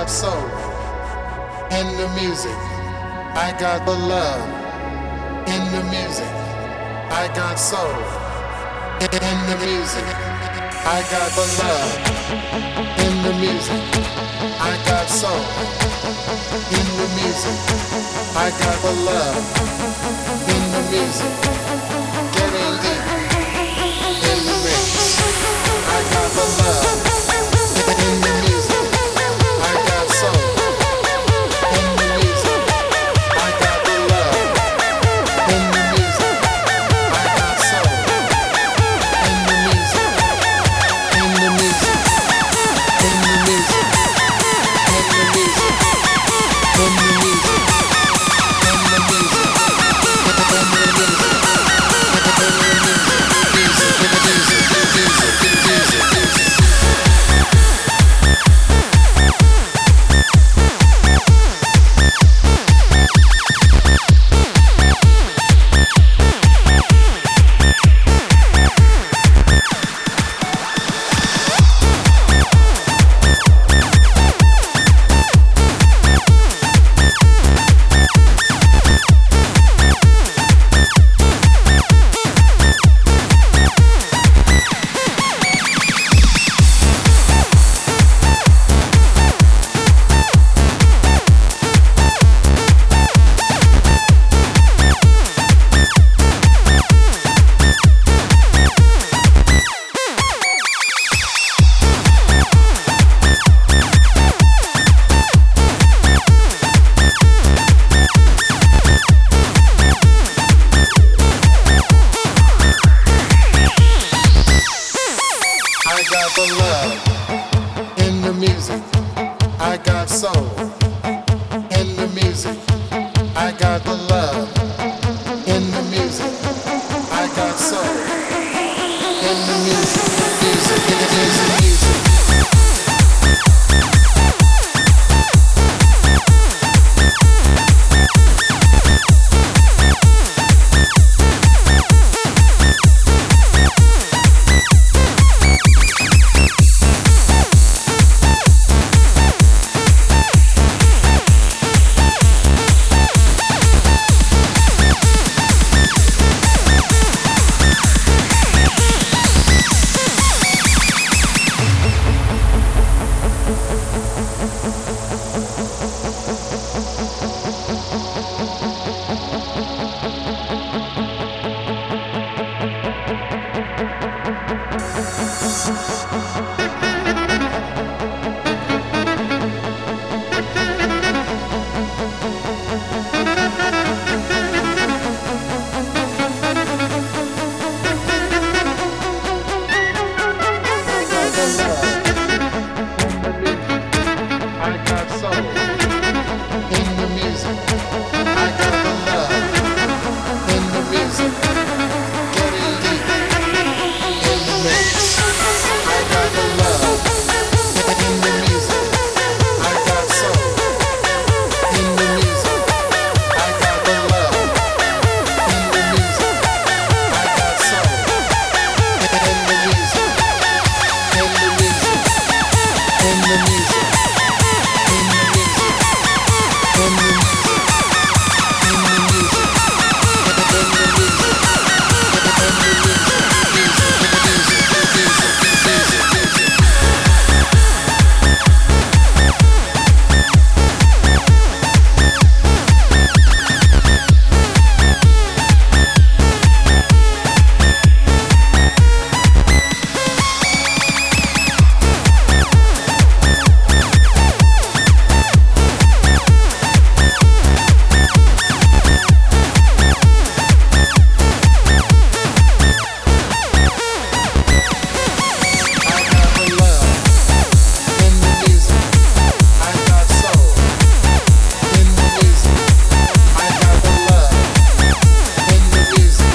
got soul in the music. I got the love in the music. I got soul in the music. I got the love in the music. I got soul in the music. I got the love in the music. Getting deep in the mix. I got the love in the music. I got soul in the music. I got the love in the music. I got soul in the music. In the music. In the music. In the music. In the music. In the music.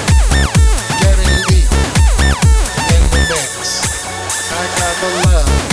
I got the love.